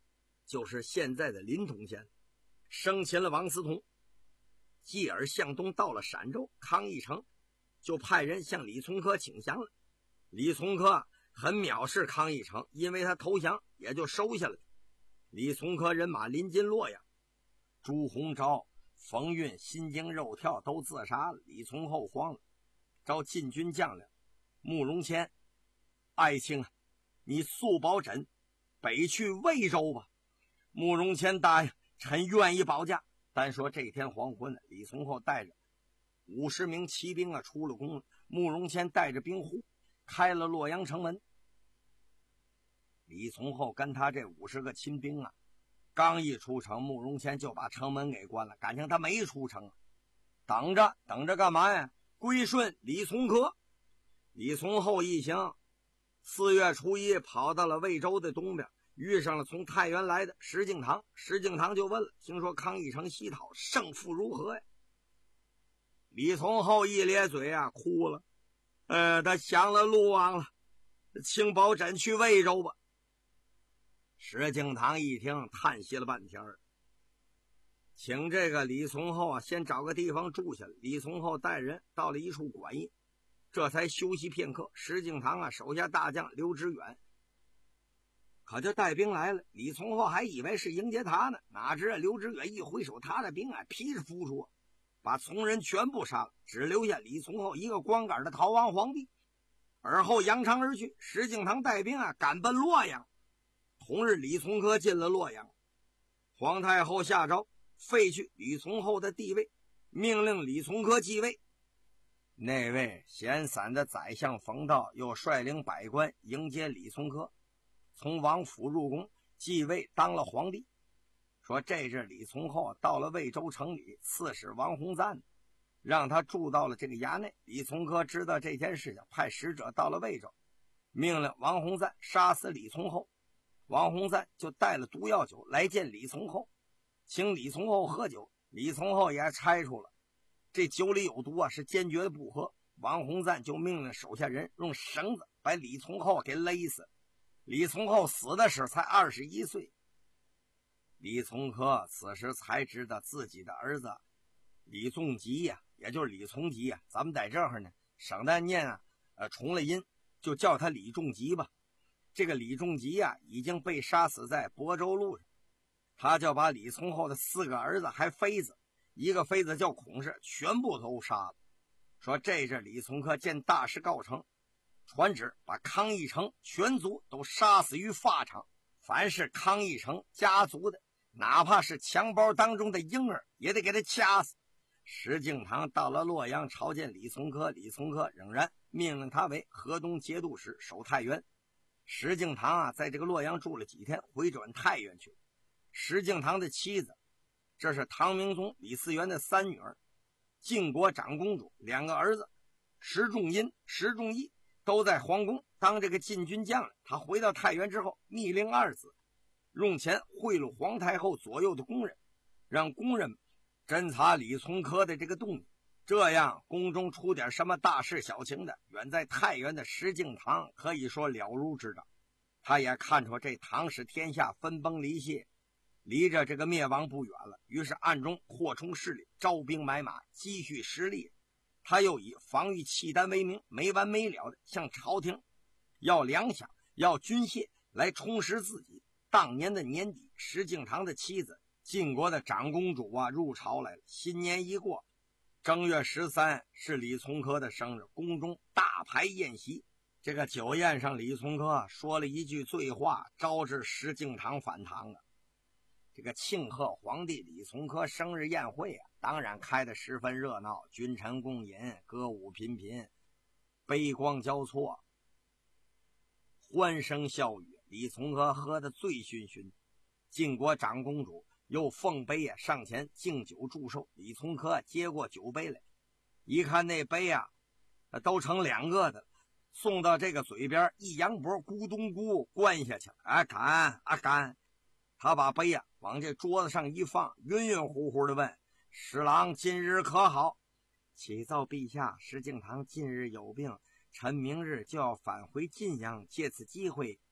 Speaker 4: 就是现在的临潼县，生擒了王思同，继而向东到了陕州康义城，就派人向李从珂请降了。李从珂很藐视康义城，因为他投降，也就收下了。李从珂人马临近洛阳，朱鸿昭、冯运、心惊肉跳都自杀了，李从厚慌了，召禁军将领慕容谦：“爱卿啊，你速保朕北去魏州吧。”慕容谦答应：“臣愿意保驾。”单说这天黄昏，李从厚带着五十名骑兵啊出了宫了。慕容谦带着兵户开了洛阳城门。李从厚跟他这五十个亲兵啊，刚一出城，慕容谦就把城门给关了。感情他没出城，等着等着干嘛呀？归顺李从珂。李从厚一行四月初一跑到了魏州的东边，遇上了从太原来的石敬瑭。石敬瑭就问了：“听说康义城西讨，胜负如何呀？”李从厚一咧嘴啊，哭了。呃，他降了陆王了，请保朕去魏州吧。石敬瑭一听，叹息了半天，请这个李从厚啊，先找个地方住下来。李从厚带人到了一处馆驿，这才休息片刻。石敬瑭啊，手下大将刘知远可就带兵来了。李从厚还以为是迎接他呢，哪知刘知远一挥手，他的兵啊劈着扑出，把从人全部杀了，只留下李从厚一个光杆的逃亡皇帝。而后扬长而去。石敬瑭带兵啊赶奔洛阳。同日，李从珂进了洛阳，皇太后下诏废去李从厚的地位，命令李从珂继位。那位闲散的宰相冯道又率领百官迎接李从珂，从王府入宫继位当了皇帝。说这是李从厚到了魏州城里，刺史王洪赞让他住到了这个衙内。李从珂知道这件事情，派使者到了魏州，命令王洪赞杀死李从厚。王洪赞就带了毒药酒来见李从厚，请李从厚喝酒。李从厚也猜出了这酒里有毒啊，是坚决的不喝。王洪赞就命令手下人用绳子把李从厚给勒死。李从厚死的时才二十一岁。李从珂此时才知道自己的儿子李仲吉呀、啊，也就是李从吉呀、啊，咱们在这儿呢省得念啊，呃，重了音，就叫他李仲吉吧。这个李仲吉呀、啊，已经被杀死在亳州路上。他就把李从厚的四个儿子还妃子，一个妃子叫孔氏，全部都杀了。说这是李从珂见大事告成，传旨把康义城全族都杀死于法场。凡是康义城家族的，哪怕是襁褓当中的婴儿，也得给他掐死。石敬瑭到了洛阳朝见李从珂，李从珂仍然命令他为河东节度使，守太原。石敬瑭啊，在这个洛阳住了几天，回转太原去。石敬瑭的妻子，这是唐明宗李嗣源的三女儿，晋国长公主，两个儿子石仲殷、石仲义都在皇宫当这个禁军将领。他回到太原之后，密令二子用钱贿赂皇太后左右的宫人，让宫人侦查李从珂的这个动静，这样宫中出点什么大事小情的，远在太原的石敬瑭可以说了如指掌。他也看出这唐氏天下分崩离析，离着这个灭亡不远了，于是暗中扩充势力，招兵买马，积蓄实力。他又以防御契丹为名，没完没了的向朝廷要粮饷，要军械来充实自己。当年的年底，石敬瑭的妻子晋国的长公主啊入朝来了。新年一过，正月十三是李从珂的生日，宫中大排宴席。这个酒宴上，李从珂说了一句醉话，招致石敬瑭反唐了。这个庆贺皇帝李从珂生日宴会啊，当然开得十分热闹，君臣共饮，歌舞频频，杯光交错，欢声笑语。李从珂喝得醉醺醺，晋国长公主又奉杯啊上前敬酒祝寿。李从珂接过酒杯来，一看那杯啊都成两个的，送到这个嘴边，一扬脖，咕咚咕灌下去。啊干啊干！他把杯啊往这桌子上一放，晕晕乎乎的问：“十郎今日可好？”启奏陛下，石敬瑭近日有病，臣明日就要返回晋阳，借此机会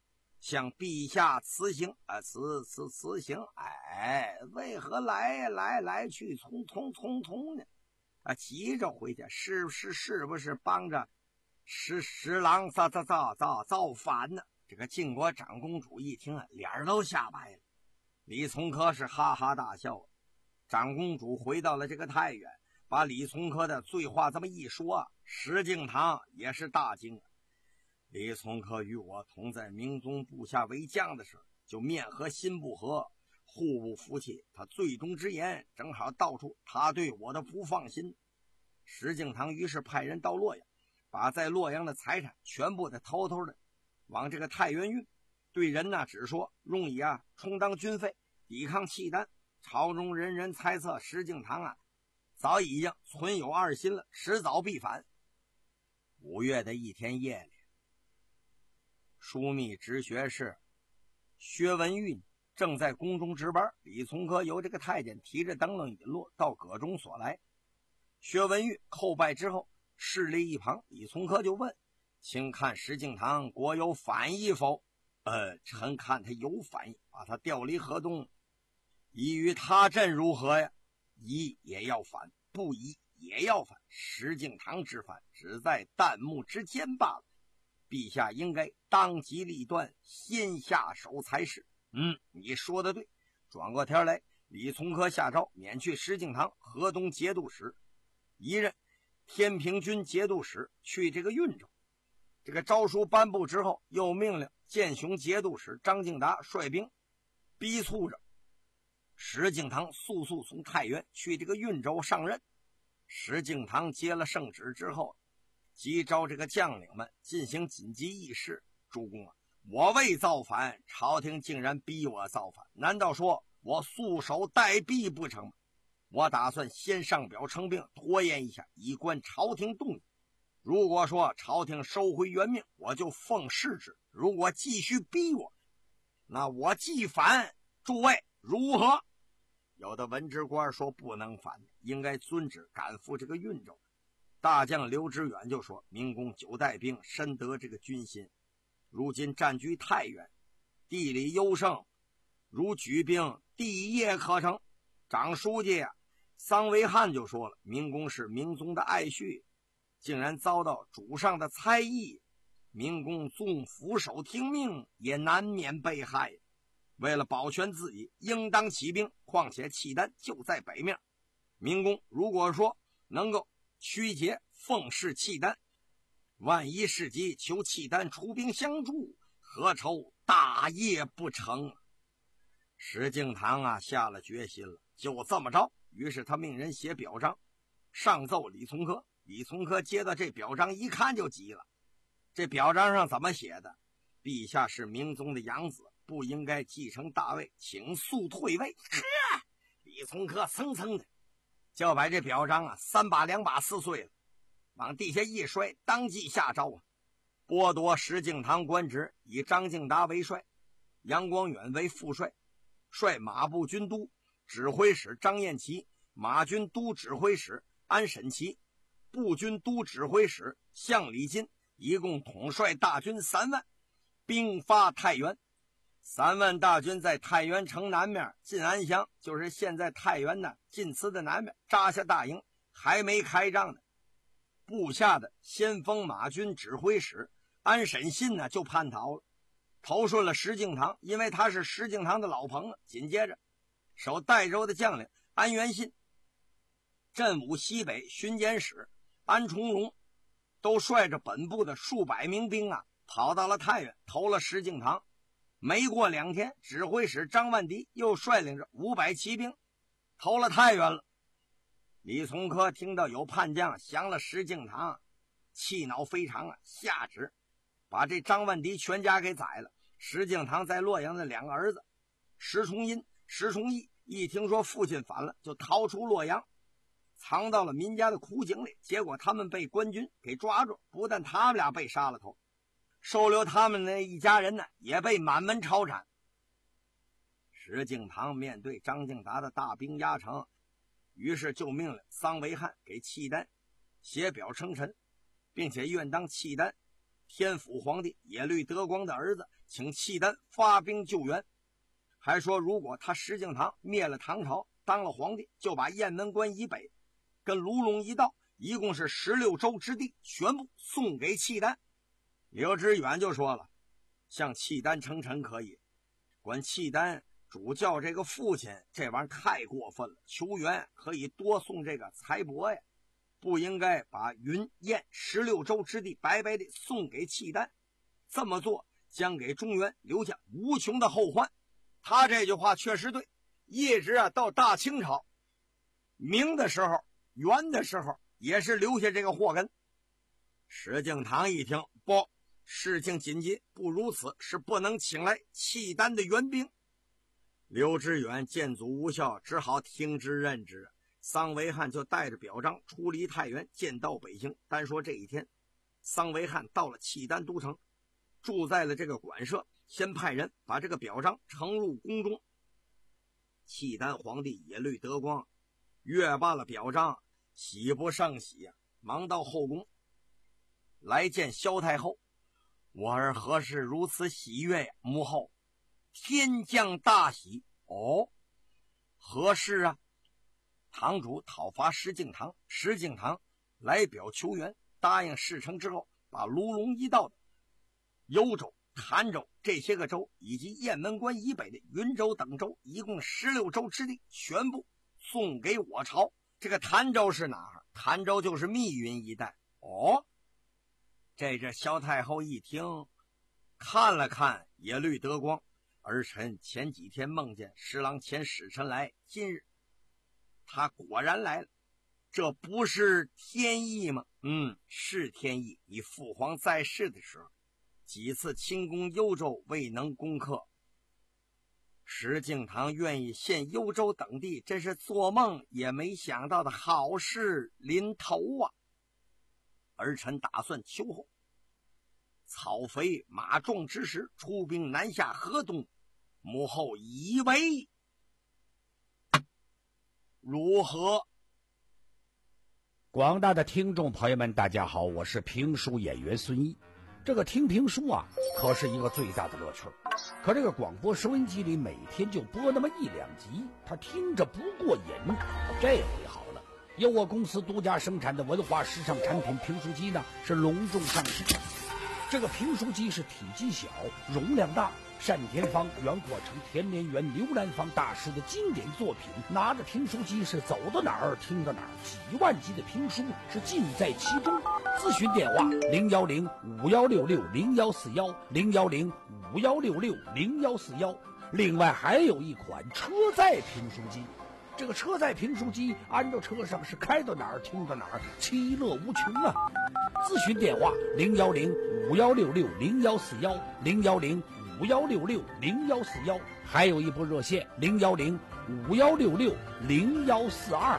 Speaker 4: 向陛下辞行啊，辞辞辞行。哎，为何来来来去匆匆匆匆呢？啊，急着回去，是是是不是帮着十十郎造造造造造反呢？这个晋国长公主一听啊，脸都吓白了。李从珂是哈哈大笑。长公主回到了这个太原，把李从珂的醉话这么一说，石敬瑭也是大惊。李从珂与我同在明宗部下为将的时候，就面和心不和，互不服气。他最终之言正好道出他对我的不放心。石敬瑭于是派人到洛阳，把在洛阳的财产全部的偷偷的往这个太原运，对人呢只说用以啊充当军费，抵抗契丹。朝中人人猜测石敬瑭啊早已经存有二心了，迟早必反。五月的一天夜里，枢密直学士薛文玉正在宫中值班，李从珂由这个太监提着灯笼引路到阁中所来。薛文玉叩拜之后侍立一旁，李从珂就问：请看石敬瑭国有反意否？呃，臣看他有反意，把他调离河东，宜于他镇如何呀？宜也要反，不宜也要反。石敬瑭之反只在旦暮之间罢了，陛下应该当机立断，先下手才是。嗯，你说的对。转过天来，李从珂下诏免去石敬瑭河东节度使，一任天平军节度使去这个运州。这个诏书颁布之后，又命令建雄节度使张敬达率兵逼促着石敬瑭速速从太原去这个运州上任。石敬瑭接了圣旨之后，即召这个将领们进行紧急议事。主公啊，我未造反，朝廷竟然逼我造反，难道说我束手待毙不成吗？我打算先上表称病，拖延一下，以观朝廷动议。如果说朝廷收回原命，我就奉事之；如果继续逼我，那我既反，诸位如何？有的文职官说不能反，应该遵旨赶赴这个运州。大将刘知远就说：明公久带兵，深得这个军心，如今占据太原，地理优胜，如举兵，第一夜可成。长书记啊，桑维汉就说了：明公是明宗的爱婿，竟然遭到主上的猜疑，明公纵俯首听命，也难免被害。为了保全自己，应当起兵，况且契丹就在北面。明公如果说能够驱节奉侍契丹，万一事急求契丹出兵相助，何愁大业不成？石敬瑭啊下了决心了，就这么着。于是他命人写表彰，上奏李从珂。李从珂接到这表彰一看就急了。这表彰上怎么写的？陛下是明宗的养子，不应该继承大位，请速退位。呵，李从珂蹭蹭的就把这表彰啊三把两把撕碎了，往地下一摔，当即下诏啊，剥夺石敬瑭官职，以张敬达为帅，杨光远为副帅，率马步军都指挥使张彦齐、马军都指挥使安审齐、步军都指挥使向礼金，一共统帅大军三万，兵发太原。三万大军在太原城南面晋安乡，就是现在太原的晋祠的南面扎下大营，还没开仗呢。部下的先锋马军指挥使安审信呢就叛逃了，投顺了石敬瑭，因为他是石敬瑭的老朋友。紧接着守代州的将领安元信、镇武西北巡检使安重荣都率着本部的数百名兵啊跑到了太原，投了石敬瑭。没过两天，指挥使张万迪又率领着五百骑兵投了太原了。李从珂听到有叛将降了石敬瑭，气恼非常啊，下旨把这张万迪全家给宰了。石敬瑭在洛阳的两个儿子石崇殷、石崇义一听说父亲反了，就逃出洛阳，藏到了民家的苦井里。结果他们被官军给抓住，不但他们俩被杀了头，收留他们那一家人呢也被满门抄斩。石敬瑭面对张敬达的大兵压城，于是就命令桑维汉给契丹写表称臣，并且愿当契丹天辅皇帝耶律德光的儿子，请契丹发兵救援，还说如果他石敬瑭灭了唐朝，当了皇帝，就把雁门关以北跟卢龙一道一共是十六州之地全部送给契丹。刘知远就说了，向契丹称臣可以，管契丹主教这个父亲这玩意儿太过分了，求援可以多送这个财帛呀，不应该把云燕十六州之地白白的送给契丹，这么做将给中原留下无穷的后患。他这句话确实对，一直啊到大清朝明的时候元的时候也是留下这个祸根。石敬瑭一听，不，事情紧急，不如此是不能请来契丹的援兵。刘知远见阻无效，只好听之任之。桑维汉就带着表彰出离太原，见到北京。单说这一天，桑维汉到了契丹都城，住在了这个馆舍，先派人把这个表彰呈入宫中。契丹皇帝耶律德光阅罢了表彰，喜不胜喜呀、啊，忙到后宫来见萧太后。我儿何事如此喜悦呀？母后，天降大喜。哦，何事啊？堂主讨伐石敬瑭，石敬瑭来表求援，答应事成之后，把卢龙一道的幽州、潭州这些个州，以及雁门关以北的云州等州，一共十六州之地，全部送给我朝。这个潭州是哪儿？潭州就是密云一带。哦，这这萧太后一听，看了看耶律德光，儿臣前几天梦见十郎遣使臣来，今日他果然来了，这不是天意吗？嗯，是天意。你父皇在世的时候，几次清攻幽州未能攻克，石敬瑭愿意献幽州等地，真是做梦也没想到的好事临头啊！儿臣打算秋后草肥马壮之时，出兵南下河东，母后以为如何？
Speaker 3: 广大的听众朋友们，大家好，我是评书演员孙一。这个听评书啊，可是一个最大的乐趣。可这个广播收音机里每天就播那么一两集，他听着不过瘾。这回好了，由我公司独家生产的文化时尚产品评书机呢，是隆重上市。这个评书机是体积小，容量大，单田芳、袁国成、田连元、刘兰芳大师的经典作品。拿着评书机是走到哪儿听到哪儿，几万集的评书是尽在其中。咨询电话零幺零五幺六六零幺四幺零幺零五幺六六零幺四幺。另外还有一款车载评书机，这个车载评书机安到车上是开到哪儿听到哪儿，其乐无穷啊！咨询电话零幺零五幺六六零幺四幺零幺零五幺六六零幺四幺，还有一部热线零幺零五幺六六零幺四二。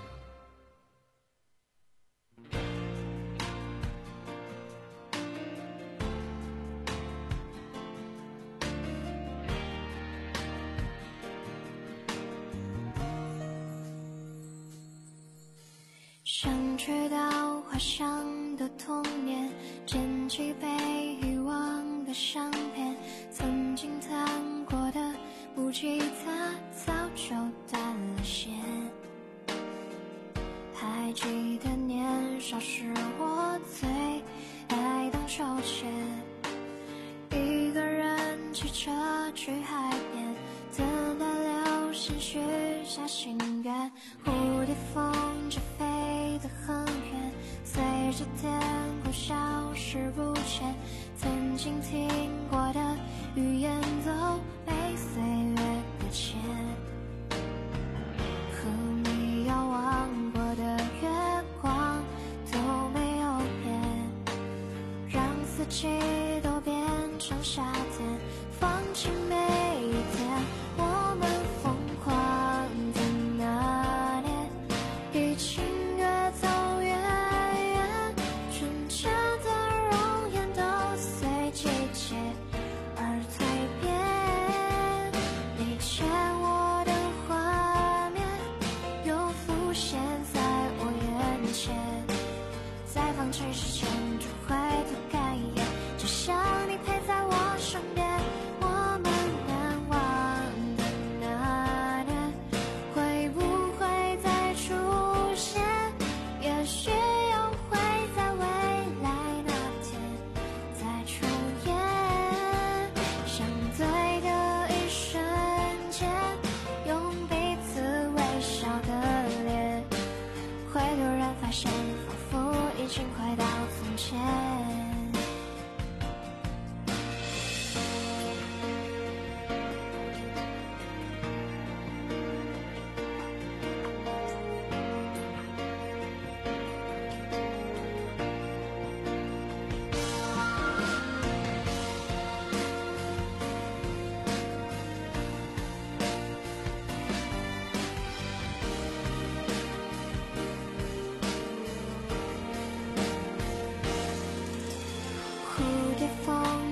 Speaker 9: 想去到花香的童年，捡起被遗忘的相片，曾经弹过的木吉他早就断了线。还记得年少时我最爱荡秋千，一个人骑车去海边，等待流星许下心愿，蝴蝶风筝飞得很远，随着天空消失不见，曾经听过的语言都被岁月搁浅，和你遥望过的月光都没有变，让四季都变成夏天，放弃每一天我们疯狂的那年，已经越走越远，纯真的容颜都随季节而蜕变，你牵我的画面又浮现在我眼前，在放弃之前就回头看一眼，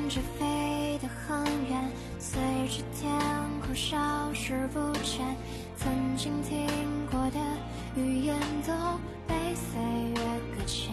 Speaker 9: 着飞得很远，随着天空消失不见。曾经听过的语言都被岁月搁浅，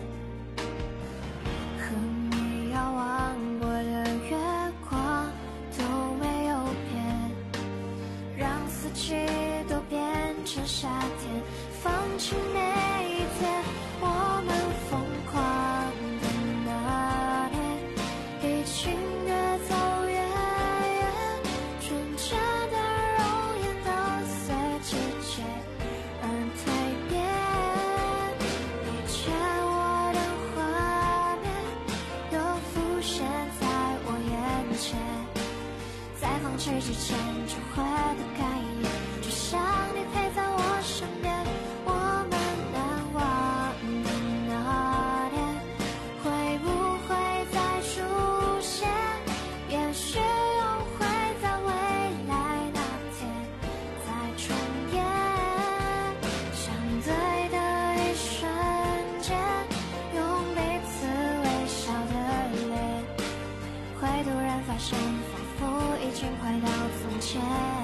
Speaker 9: 和你遥望过的月光都没有变，让四季都变成夏天，放弃每一天。我们疯狂的那年，已经越走越远，纯真的容颜都随季节而蜕变。以前我的画面又浮现在我眼前，在放弃之前就会的改变，就像你陪在我身边。我们难忘的那年，会不会再出现？也许又会在未来那天再重演。相对的一瞬间，用彼此微笑的脸，会突然发现仿佛已经回到从前。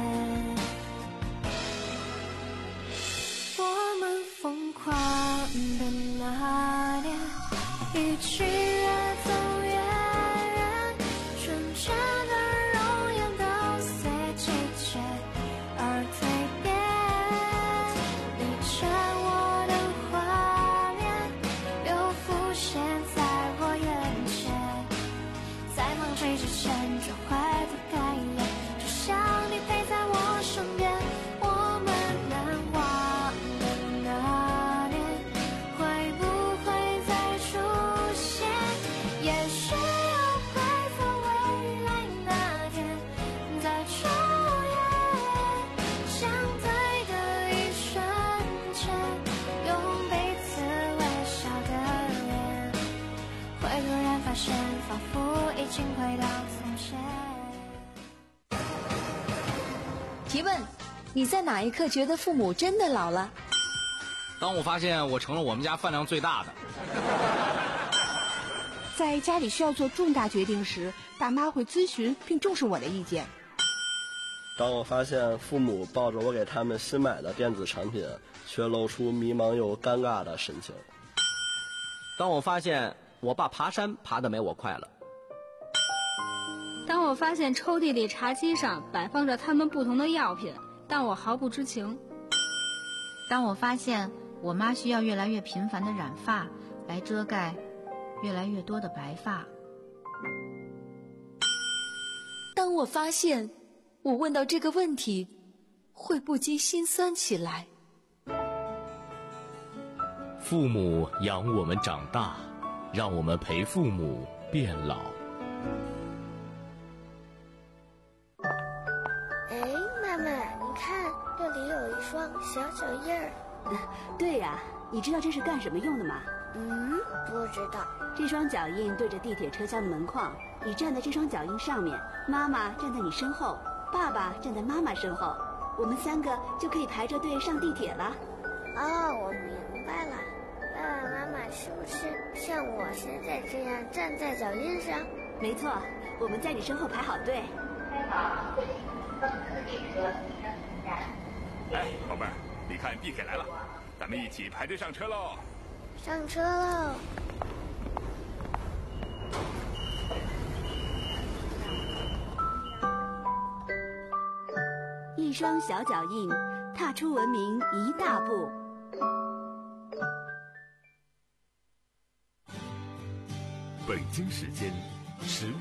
Speaker 9: 我们疯狂的那年，一起越走越远，纯真的容颜都随季节而蜕变。以前我的画面又浮现在我眼前，在放弃之前就会的改变，就像你陪在我身边。我们难忘的那年，会不会再出现？也许又会在未来那天再重演。相对的一瞬间，用彼此微笑的脸，会突然发现仿佛已经回到从前。
Speaker 10: 提问：你在哪一刻觉得父母真的老了？
Speaker 11: 当我发现我成了我们家饭量最大的。
Speaker 12: 在家里需要做重大决定时，爸妈会咨询并重视我的意见。
Speaker 13: 当我发现父母抱着我给他们新买的电子产品，却露出迷茫又尴尬的神情。
Speaker 14: 当我发现我爸爬山爬得没我快了。
Speaker 15: 当我发现抽屉里茶几上摆放着他们不同的药品，但我毫不知情。
Speaker 16: 当我发现我妈需要越来越频繁的染发来遮盖越来越多的白发。
Speaker 10: 当我发现我问到这个问题会不禁心酸起来。
Speaker 1: 父母养我们长大，让我们陪父母变老。
Speaker 17: 哎，妈妈，你看这里有一双小脚印儿。
Speaker 18: 对呀、啊，你知道这是干什么用的吗？
Speaker 17: 嗯，不知道。
Speaker 18: 这双脚印对着地铁车厢的门框，你站在这双脚印上面，妈妈站在你身后，爸爸站在妈妈身后，我们三个就可以排着队上地铁了。
Speaker 17: 哦，我明白了。爸爸妈妈是不是像我现在这样站在脚印上？
Speaker 18: 没错，我们在你身后排好队。
Speaker 19: 开好，东四列车即将进站。
Speaker 20: 哎，宝贝儿，你看地铁来了，咱们一起排队上车喽！
Speaker 17: 上车喽！
Speaker 18: 一双小脚印，踏出文明一大步。
Speaker 1: 北京时间十六。